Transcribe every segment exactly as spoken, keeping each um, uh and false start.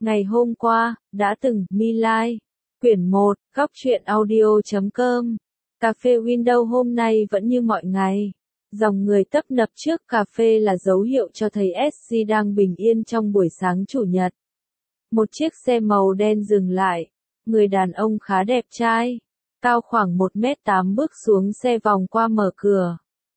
Ngày hôm qua, đã từng, My Lai. Quyển một, góc truyện audio chấm com. Cà phê Windows hôm nay vẫn như mọi ngày. Dòng người tấp nập trước cà phê là dấu hiệu cho thấy ét xê đang bình yên trong buổi sáng chủ nhật. Một chiếc xe màu đen dừng lại. Người đàn ông khá đẹp trai, cao khoảng một mét tám bước xuống xe vòng qua mở cửa.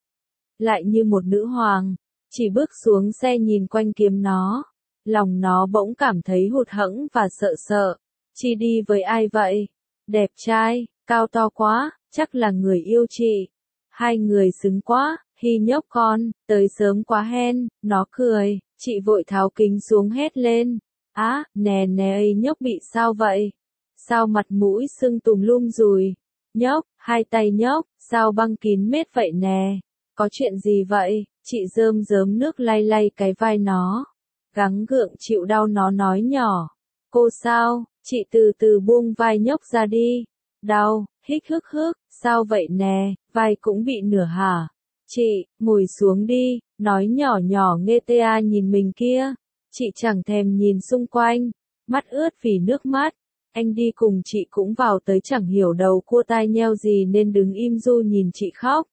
Lại như một nữ hoàng, chỉ bước xuống xe nhìn quanh kiếm nó. Lòng nó bỗng cảm thấy hụt hẫng và sợ sợ. Chị đi với ai vậy? Đẹp trai, cao to quá, chắc là người yêu chị. Hai người xứng quá, Hi nhóc con, tới sớm quá hen, nó cười, chị vội tháo kính xuống hét lên. Á, nè nè ấy nhóc bị sao vậy? Sao mặt mũi sưng tùm lum rùi? Nhóc, hai tay nhóc, sao băng kín mết vậy nè? Có chuyện gì vậy? Chị rơm rớm nước lay lay cái vai nó. Gắng gượng chịu đau nó nói nhỏ. Cô sao? Chị từ từ buông vai nhóc ra đi. Đau, hích hức hức, sao vậy nè, vai cũng bị nửa hả? Chị, ngồi xuống đi, nói nhỏ nhỏ nghe tê a nhìn mình kia. Chị chẳng thèm nhìn xung quanh, mắt ướt vì nước mắt. Anh đi cùng chị cũng vào tới chẳng hiểu đầu cua tai nheo gì nên đứng im ru nhìn chị khóc.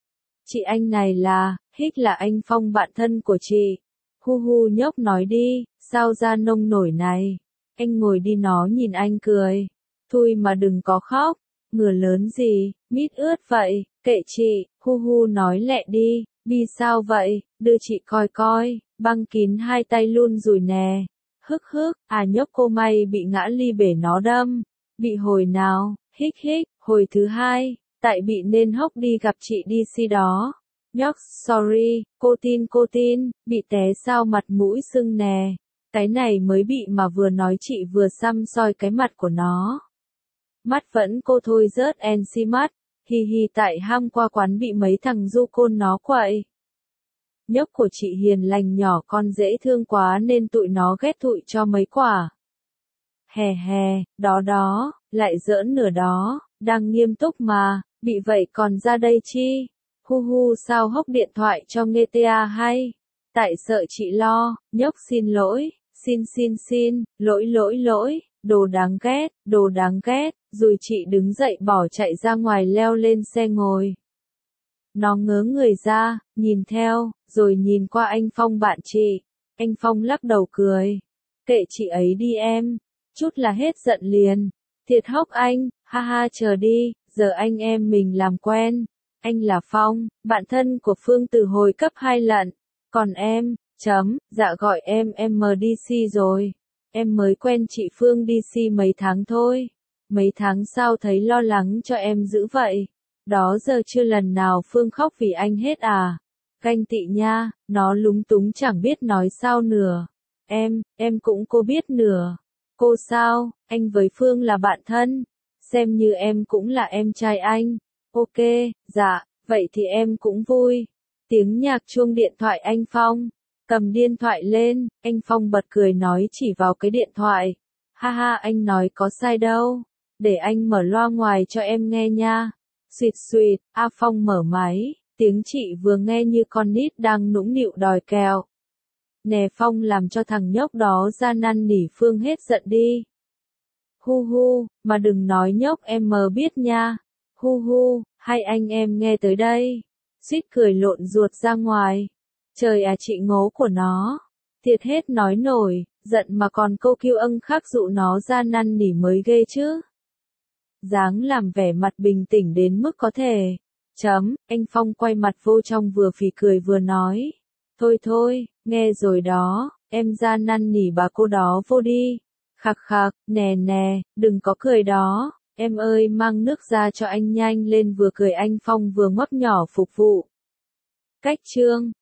Chị anh này là, hích là anh Phong bạn thân của chị. Hu hu nhóc nói đi, sao ra nông nổi này. Anh ngồi đi nó nhìn anh cười. Thôi mà đừng có khóc, ngừa lớn gì, mít ướt vậy, kệ chị, hu hu nói lẹ đi, đi sao vậy, đưa chị coi coi, băng kín hai tay luôn rồi nè. Hức hức, à nhóc cô may bị ngã ly bể nó đâm. Bị hồi nào, hích hích, hồi thứ hai, tại bị nên hốc đi gặp chị đi si đó. Nhóc, sorry, cô tin cô tin, bị té sao mặt mũi sưng nè. Cái này mới bị mà vừa nói chị vừa xăm soi cái mặt của nó. Mắt vẫn cô thôi rớt en xi mắt, hi hi tại ham qua quán bị mấy thằng du côn nó quậy. Nhóc của chị hiền lành nhỏ con dễ thương quá nên tụi nó ghét tụi cho mấy quả. Hè hè, đó đó, lại giỡn nửa đó, đang nghiêm túc mà, bị vậy còn ra đây chi? Hu hu sao hốc điện thoại cho nghe tê a hay? Tại sợ chị lo, nhóc xin lỗi, xin xin xin, lỗi lỗi lỗi, đồ đáng ghét, đồ đáng ghét, rồi chị đứng dậy bỏ chạy ra ngoài leo lên xe ngồi. Nó ngớ người ra, nhìn theo, rồi nhìn qua anh Phong bạn chị. Anh Phong lắc đầu cười. Kệ chị ấy đi em, chút là hết giận liền. Thiệt hốc anh, ha ha chờ đi, giờ anh em mình làm quen. Anh là Phong, bạn thân của Phương từ hồi cấp hai lận. Còn em, chấm, dạ gọi em em em đê xê rồi. Em mới quen chị Phương đê xê mấy tháng thôi. Mấy tháng sau thấy lo lắng cho em dữ vậy. Đó giờ chưa lần nào Phương khóc vì anh hết à. Ganh tị nha, nó lúng túng chẳng biết nói sao nửa. Em, em cũng cô biết nửa. Cô sao, anh với Phương là bạn thân. Xem như em cũng là em trai anh. Ok, dạ, vậy thì em cũng vui. Tiếng nhạc chuông điện thoại anh Phong. Cầm điện thoại lên, anh Phong bật cười nói chỉ vào cái điện thoại. Ha ha anh nói có sai đâu. Để anh mở loa ngoài cho em nghe nha. Xuyệt xuyệt, A Phong mở máy, tiếng chị vừa nghe như con nít đang nũng nịu đòi kẹo. Nè Phong làm cho thằng nhóc đó ra năn nỉ Phương hết giận đi. Hu hu, mà đừng nói nhóc em mờ biết nha. Hu hu, hai anh em nghe tới đây. Suýt cười lộn ruột ra ngoài. Trời à chị ngố của nó. Thiệt hết nói nổi, giận mà còn câu kêu âng khắc dụ nó ra năn nỉ mới ghê chứ. Dáng làm vẻ mặt bình tĩnh đến mức có thể. Chấm, anh Phong quay mặt vô trong vừa phì cười vừa nói. Thôi thôi, nghe rồi đó, em ra năn nỉ bà cô đó vô đi. Khạc khạc, nè nè, đừng có cười đó. Em ơi mang nước ra cho anh nhanh lên vừa cười anh Phong vừa ngoắc nhỏ phục vụ. Cách chương